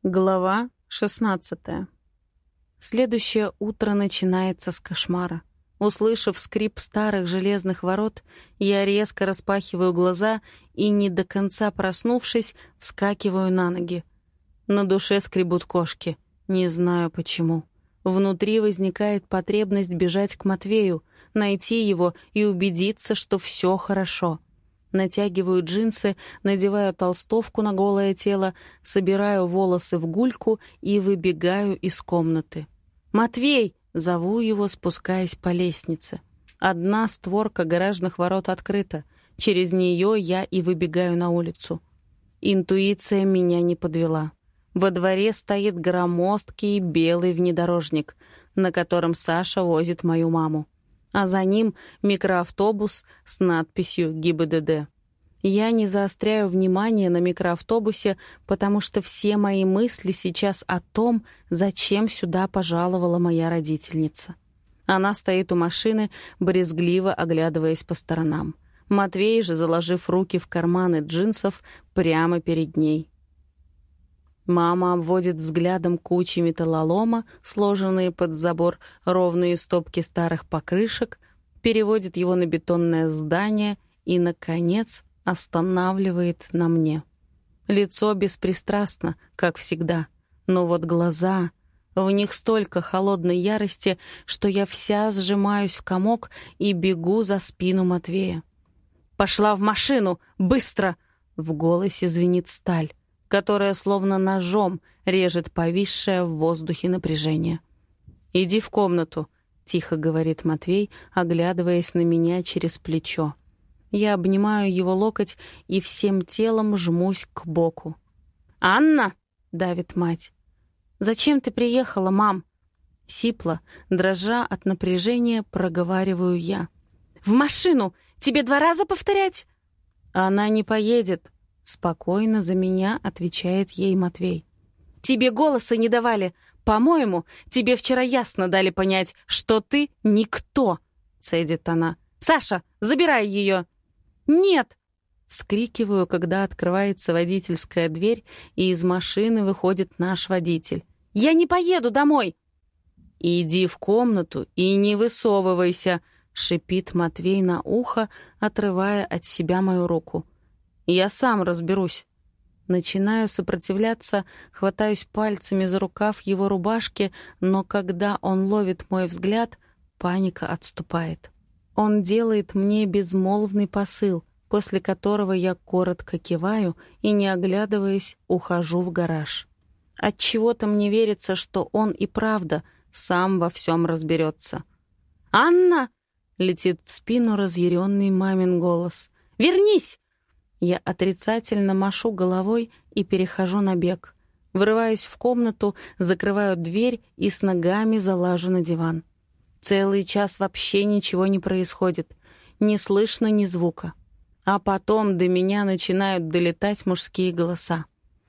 Глава 16. Следующее утро начинается с кошмара. Услышав скрип старых железных ворот, я резко распахиваю глаза и, не до конца проснувшись, вскакиваю на ноги. На душе скребут кошки. Не знаю почему. Внутри возникает потребность бежать к Матвею, найти его и убедиться, что все хорошо. Натягиваю джинсы, надеваю толстовку на голое тело, собираю волосы в гульку и выбегаю из комнаты. «Матвей!» — зову его, спускаясь по лестнице. Одна створка гаражных ворот открыта. Через нее я и выбегаю на улицу. Интуиция меня не подвела. Во дворе стоит громоздкий белый внедорожник, на котором Саша возит мою маму. А за ним микроавтобус с надписью ГИБДД. Я не заостряю внимание на микроавтобусе, потому что все мои мысли сейчас о том, зачем сюда пожаловала моя родительница. Она стоит у машины, брезгливо оглядываясь по сторонам. Матвей же, заложив руки в карманы джинсов, прямо перед ней. Мама обводит взглядом кучи металлолома, сложенные под забор, ровные стопки старых покрышек, переводит его на бетонное здание и, наконец, останавливает на мне. Лицо беспристрастно, как всегда, но вот глаза... В них столько холодной ярости, что я вся сжимаюсь в комок и бегу за спину Матвея. «Пошла в машину! Быстро!» В голосе звенит сталь, которая словно ножом режет повисшее в воздухе напряжение. «Иди в комнату», — тихо говорит Матвей, оглядываясь на меня через плечо. Я обнимаю его локоть и всем телом жмусь к боку. «Анна!» — давит мать. «Зачем ты приехала, мам?» Сипло, дрожа от напряжения, проговариваю я. «В машину! Тебе 2 раза повторять?» «Она не поедет», — спокойно за меня отвечает ей Матвей. «Тебе голоса не давали. По-моему, тебе вчера ясно дали понять, что ты никто», — цедит она. «Саша, забирай ее!» «Нет!» — вскрикиваю, когда открывается водительская дверь, и из машины выходит наш водитель. «Я не поеду домой!» «Иди в комнату и не высовывайся!» — шипит Матвей на ухо, отрывая от себя мою руку. «Я сам разберусь». Начинаю сопротивляться, хватаюсь пальцами за рукав его рубашки, но когда он ловит мой взгляд, паника отступает. Он делает мне безмолвный посыл, после которого я коротко киваю и, не оглядываясь, ухожу в гараж. Отчего-то мне верится, что он и правда сам во всем разберется. «Анна!» — летит в спину разъяренный мамин голос. «Вернись!» Я отрицательно машу головой и перехожу на бег. Врываюсь в комнату, закрываю дверь и с ногами залажу на диван. Целый час вообще ничего не происходит. Не слышно ни звука. А потом до меня начинают долетать мужские голоса.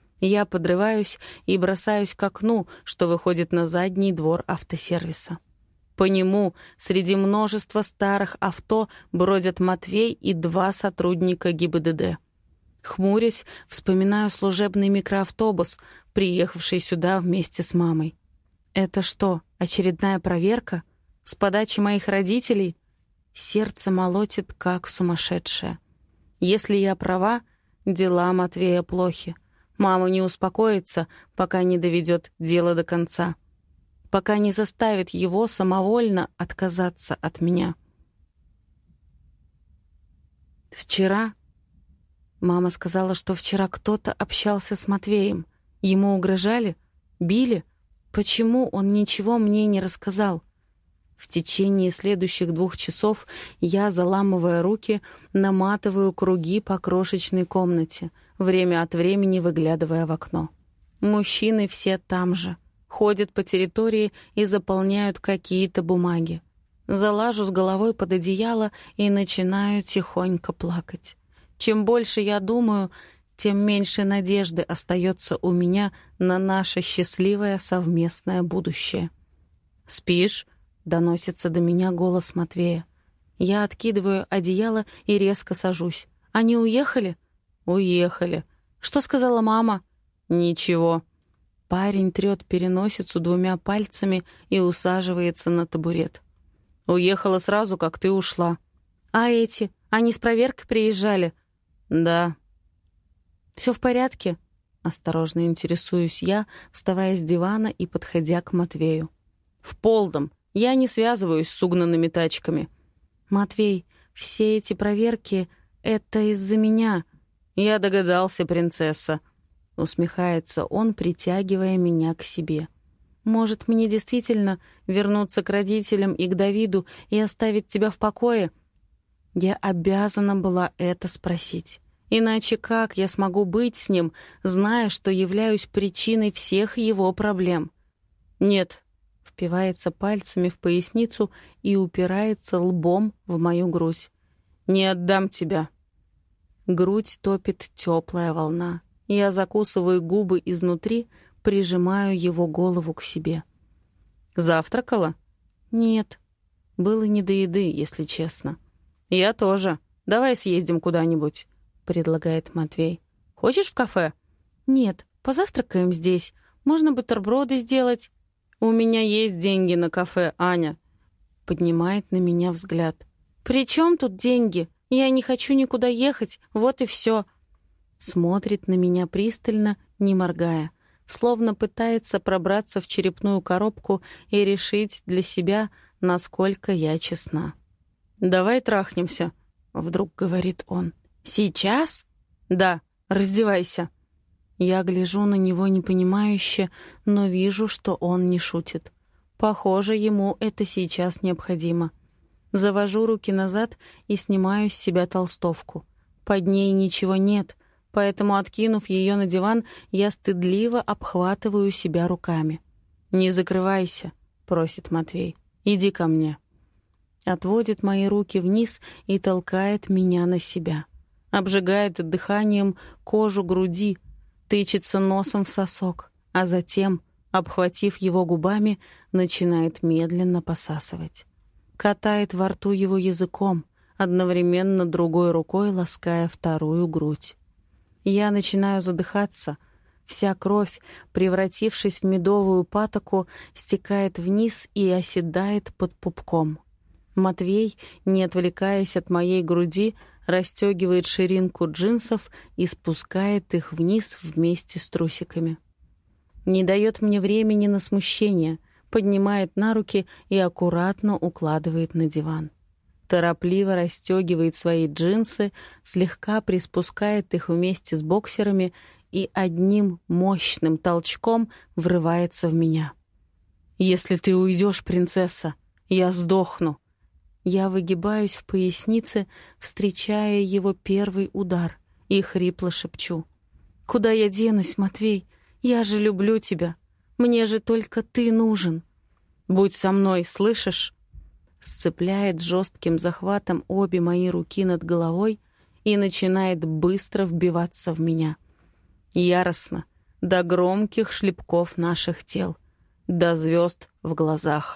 Я подрываюсь и бросаюсь к окну, что выходит на задний двор автосервиса. По нему среди множества старых авто бродят Матвей и 2 сотрудника ГИБДД. Хмурясь, вспоминаю служебный микроавтобус, приехавший сюда вместе с мамой. Это что, очередная проверка? С подачи моих родителей? Сердце молотит, как сумасшедшее. Если я права, дела Матвея плохи. Мама не успокоится, пока не доведет дело до конца. Пока не заставит его самовольно отказаться от меня. Вчера... Мама сказала, что вчера кто-то общался с Матвеем. Ему угрожали? Били? Почему он ничего мне не рассказал? В течение следующих 2 часов я, заламывая руки, наматываю круги по крошечной комнате, время от времени выглядывая в окно. Мужчины все там же, ходят по территории и заполняют какие-то бумаги. Залажу с головой под одеяло и начинаю тихонько плакать. Чем больше я думаю, тем меньше надежды остается у меня на наше счастливое совместное будущее. «Спишь?» — доносится до меня голос Матвея. Я откидываю одеяло и резко сажусь. «Они уехали?» «Уехали». «Что сказала мама?» «Ничего». Парень трёт переносицу двумя пальцами и усаживается на табурет. «Уехала сразу, как ты ушла». «А эти? Они с проверкой приезжали?» «Да». «Всё в порядке?» Осторожно интересуюсь я, вставая с дивана и подходя к Матвею. «В полном. Я не связываюсь с угнанными тачками». «Матвей, все эти проверки — это из-за меня». «Я догадался, принцесса», — усмехается он, притягивая меня к себе. «Может, мне действительно вернуться к родителям и к Давиду и оставить тебя в покое?» Я обязана была это спросить. Иначе как я смогу быть с ним, зная, что являюсь причиной всех его проблем? «Нет», — впивается пальцами в поясницу и упирается лбом в мою грудь. «Не отдам тебя». Грудь топит теплая волна. Я закусываю губы изнутри, прижимаю его голову к себе. «Завтракала?» «Нет». Было не до еды, если честно. «Я тоже. Давай съездим куда-нибудь», — предлагает Матвей. «Хочешь в кафе?» «Нет, позавтракаем здесь. Можно бутерброды сделать». «У меня есть деньги на кафе, Аня», — поднимает на меня взгляд. «При чем тут деньги? Я не хочу никуда ехать, вот и все». Смотрит на меня пристально, не моргая, словно пытается пробраться в черепную коробку и решить для себя, насколько я честна. «Давай трахнемся», — вдруг говорит он. «Сейчас?» «Да, раздевайся». Я гляжу на него непонимающе, но вижу, что он не шутит. Похоже, ему это сейчас необходимо. Завожу руки назад и снимаю с себя толстовку. Под ней ничего нет, поэтому, откинув ее на диван, я стыдливо обхватываю себя руками. «Не закрывайся», — просит Матвей. «Иди ко мне». Отводит мои руки вниз и толкает меня на себя. Обжигает дыханием кожу груди, тычется носом в сосок, а затем, обхватив его губами, начинает медленно посасывать. Катает во рту его языком, одновременно другой рукой лаская вторую грудь. Я начинаю задыхаться. Вся кровь, превратившись в медовую патоку, стекает вниз и оседает под пупком. Матвей, не отвлекаясь от моей груди, расстегивает ширинку джинсов и спускает их вниз вместе с трусиками. Не дает мне времени на смущение, поднимает на руки и аккуратно укладывает на диван. Торопливо расстегивает свои джинсы, слегка приспускает их вместе с боксерами и одним мощным толчком врывается в меня. «Если ты уйдешь, принцесса, я сдохну». Я выгибаюсь в пояснице, встречая его первый удар, и хрипло шепчу. «Куда я денусь, Матвей? Я же люблю тебя. Мне же только ты нужен». «Будь со мной, слышишь?» Сцепляет жестким захватом обе мои руки над головой и начинает быстро вбиваться в меня. Яростно, до громких шлепков наших тел, до звезд в глазах.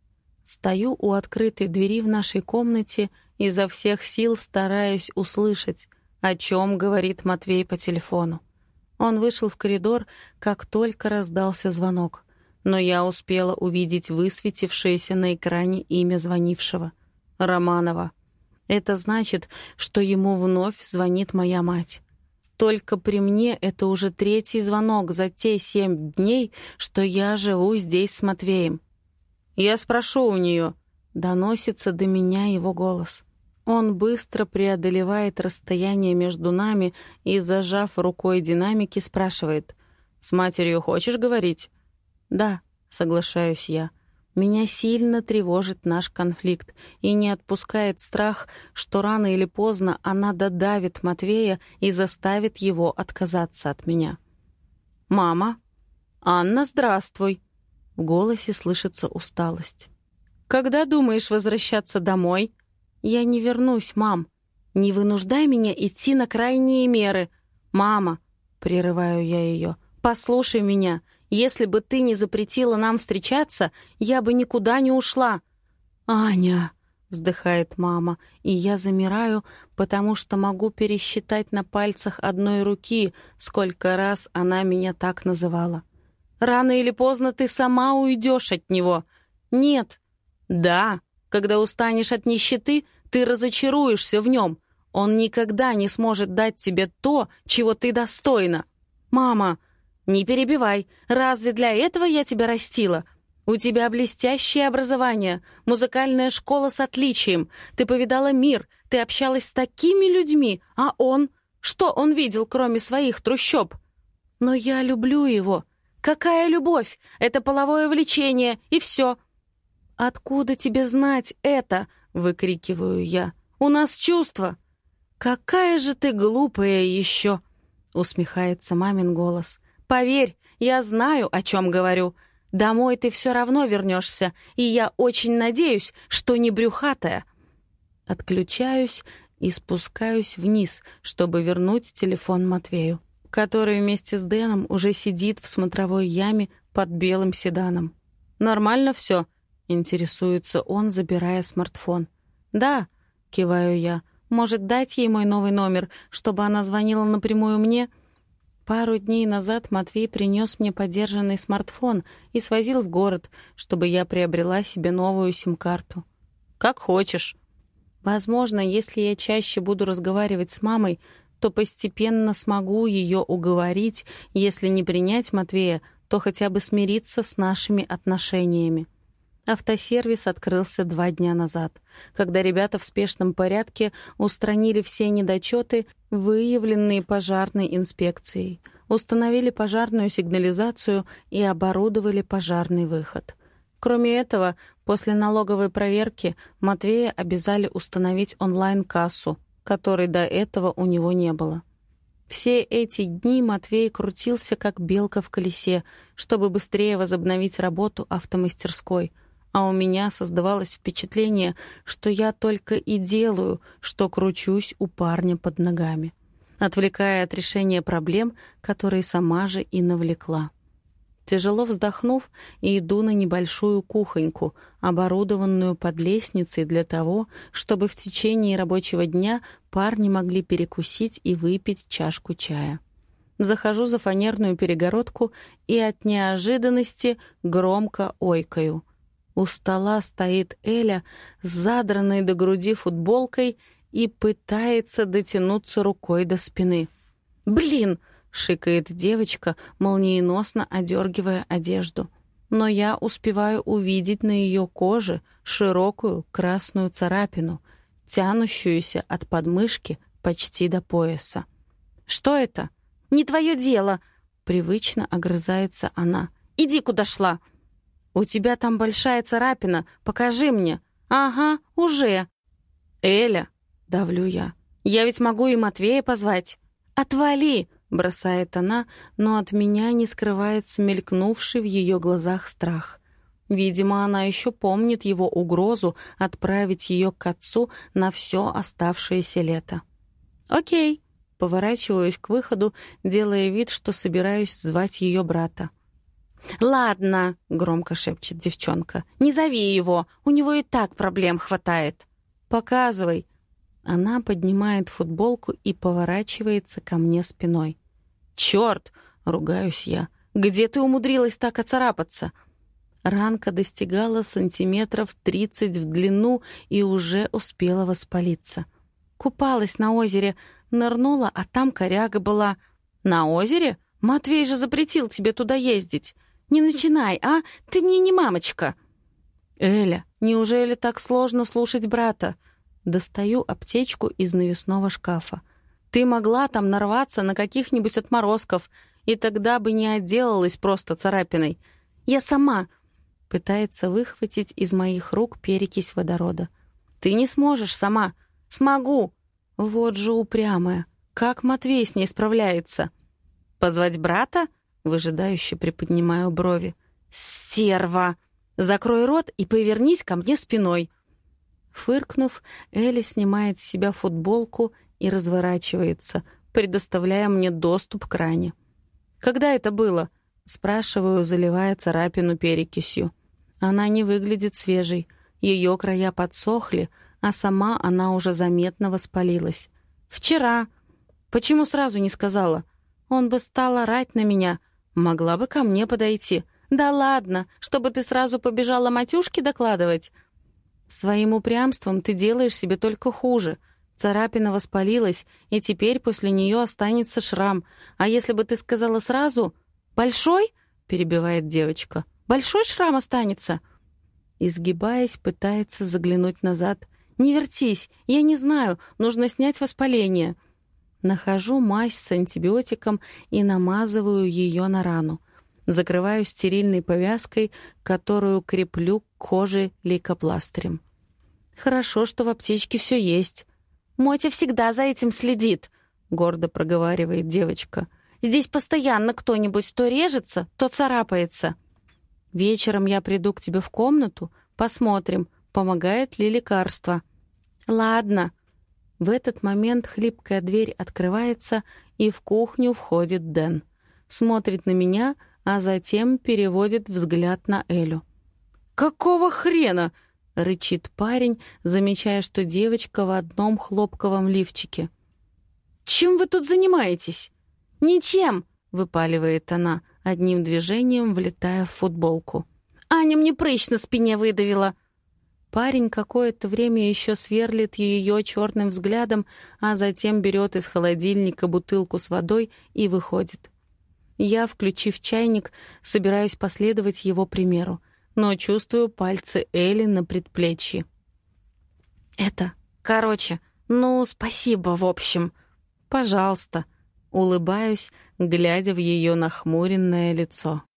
Стою у открытой двери в нашей комнате, изо всех сил стараясь услышать, о чем говорит Матвей по телефону. Он вышел в коридор, как только раздался звонок, но я успела увидеть высветившееся на экране имя звонившего — Романова. Это значит, что ему вновь звонит моя мать. Только при мне это уже третий звонок за те 7 дней, что я живу здесь с Матвеем. «Я спрошу у нее», — доносится до меня его голос. Он быстро преодолевает расстояние между нами и, зажав рукой динамики, спрашивает: «С матерью хочешь говорить?» «Да», — соглашаюсь я. Меня сильно тревожит наш конфликт и не отпускает страх, что рано или поздно она додавит Матвея и заставит его отказаться от меня. «Мама?» «Анна, здравствуй!» В голосе слышится усталость. «Когда думаешь возвращаться домой?» «Я не вернусь, мам. Не вынуждай меня идти на крайние меры. Мама!» Прерываю я ее. «Послушай меня. Если бы ты не запретила нам встречаться, я бы никуда не ушла». «Аня!» — вздыхает мама, и я замираю, потому что могу пересчитать на пальцах одной руки, сколько раз она меня так называла. Рано или поздно ты сама уйдешь от него. Нет. Да, когда устанешь от нищеты, ты разочаруешься в нем. Он никогда не сможет дать тебе то, чего ты достойна. Мама, не перебивай. Разве для этого я тебя растила? У тебя блестящее образование, музыкальная школа с отличием. Ты повидала мир, ты общалась с такими людьми, а он... Что он видел, кроме своих трущоб? Но я люблю его. Какая любовь? Это половое влечение, и все. «Откуда тебе знать это?» — выкрикиваю я. «У нас чувства». «Какая же ты глупая еще!» — усмехается мамин голос. «Поверь, я знаю, о чем говорю. Домой ты все равно вернешься, и я очень надеюсь, что не брюхатая». Отключаюсь и спускаюсь вниз, чтобы вернуть телефон Матвею, который вместе с Дэном уже сидит в смотровой яме под белым седаном. «Нормально все?» — интересуется он, забирая смартфон. «Да», — киваю я. «Может, дать ей мой новый номер, чтобы она звонила напрямую мне?» Пару дней назад Матвей принес мне подержанный смартфон и свозил в город, чтобы я приобрела себе новую сим-карту. «Как хочешь». Возможно, если я чаще буду разговаривать с мамой, то постепенно смогу ее уговорить, если не принять Матвея, то хотя бы смириться с нашими отношениями. Автосервис открылся 2 дня назад, когда ребята в спешном порядке устранили все недочеты, выявленные пожарной инспекцией, установили пожарную сигнализацию и оборудовали пожарный выход. Кроме этого, после налоговой проверки Матвея обязали установить онлайн-кассу, которой до этого у него не было. Все эти дни Матвей крутился, как белка в колесе, чтобы быстрее возобновить работу автомастерской, а у меня создавалось впечатление, что я только и делаю, что кручусь у парня под ногами, отвлекая от решения проблем, которые сама же и навлекла. Тяжело вздохнув, иду на небольшую кухоньку, оборудованную под лестницей для того, чтобы в течение рабочего дня парни могли перекусить и выпить чашку чая. Захожу за фанерную перегородку и от неожиданности громко ойкаю. У стола стоит Эля с задранной до груди футболкой и пытается дотянуться рукой до спины. «Блин!» — шикает девочка, молниеносно одергивая одежду. Но я успеваю увидеть на ее коже широкую красную царапину, тянущуюся от подмышки почти до пояса. «Что это?» «Не твое дело!» — привычно огрызается она. «Иди, куда шла!» «У тебя там большая царапина, покажи мне!» «Ага, уже!» «Эля!» — давлю я. «Я ведь могу и Матвея позвать!» «Отвали!» — бросает она, но от меня не скрывается мелькнувший в ее глазах страх. Видимо, она еще помнит его угрозу отправить ее к отцу на все оставшееся лето. «Окей», — поворачиваюсь к выходу, делая вид, что собираюсь звать ее брата. «Ладно», — громко шепчет девчонка, — «не зови его, у него и так проблем хватает». «Показывай». Она поднимает футболку и поворачивается ко мне спиной. «Черт!» — ругаюсь я. «Где ты умудрилась так оцарапаться?» Ранка достигала сантиметров 30 в длину и уже успела воспалиться. «Купалась на озере, нырнула, а там коряга была». «На озере? Матвей же запретил тебе туда ездить. Не начинай, а? Ты мне не мамочка». «Эля, неужели так сложно слушать брата?» Достаю аптечку из навесного шкафа. «Ты могла там нарваться на каких-нибудь отморозков, и тогда бы не отделалась просто царапиной. Я сама...» Пытается выхватить из моих рук перекись водорода. «Ты не сможешь сама». «Смогу». Вот же упрямая. Как Матвей с ней справляется? «Позвать брата?» Выжидающе приподнимаю брови. «Стерва! Закрой рот и повернись ко мне спиной». Фыркнув, Эля снимает с себя футболку и разворачивается, предоставляя мне доступ к ране. «Когда это было?» — спрашиваю, заливая царапину перекисью. Она не выглядит свежей. Ее края подсохли, а сама она уже заметно воспалилась. «Вчера». «Почему сразу не сказала? Он бы стал орать на меня. Могла бы ко мне подойти. Да ладно, чтобы ты сразу побежала матюшке докладывать. Своим упрямством ты делаешь себе только хуже. Царапина воспалилась, и теперь после нее останется шрам. А если бы ты сказала сразу «Большой?» — перебивает девочка. «Большой шрам останется?» Изгибаясь, пытается заглянуть назад. «Не вертись, я не знаю, нужно снять воспаление». Нахожу мазь с антибиотиком и намазываю ее на рану. Закрываю стерильной повязкой, которую креплю к коже лейкопластырем. Хорошо, что в аптечке все есть. «Мотя всегда за этим следит», — гордо проговаривает девочка. «Здесь постоянно кто-нибудь то режется, то царапается». «Вечером я приду к тебе в комнату, посмотрим, помогает ли лекарство». «Ладно». В этот момент хлипкая дверь открывается, и в кухню входит Дэн. Смотрит на меня, а затем переводит взгляд на Элю. «Какого хрена?» — рычит парень, замечая, что девочка в одном хлопковом лифчике. «Чем вы тут занимаетесь?» «Ничем!» — выпаливает она, одним движением влетая в футболку. «Аня мне прыщ на спине выдавила!» Парень какое-то время еще сверлит ее черным взглядом, а затем берет из холодильника бутылку с водой и выходит. Я, включив чайник, собираюсь последовать его примеру, но чувствую пальцы Элли на предплечье. Спасибо, в общем. Пожалуйста. Улыбаюсь, глядя в ее нахмуренное лицо.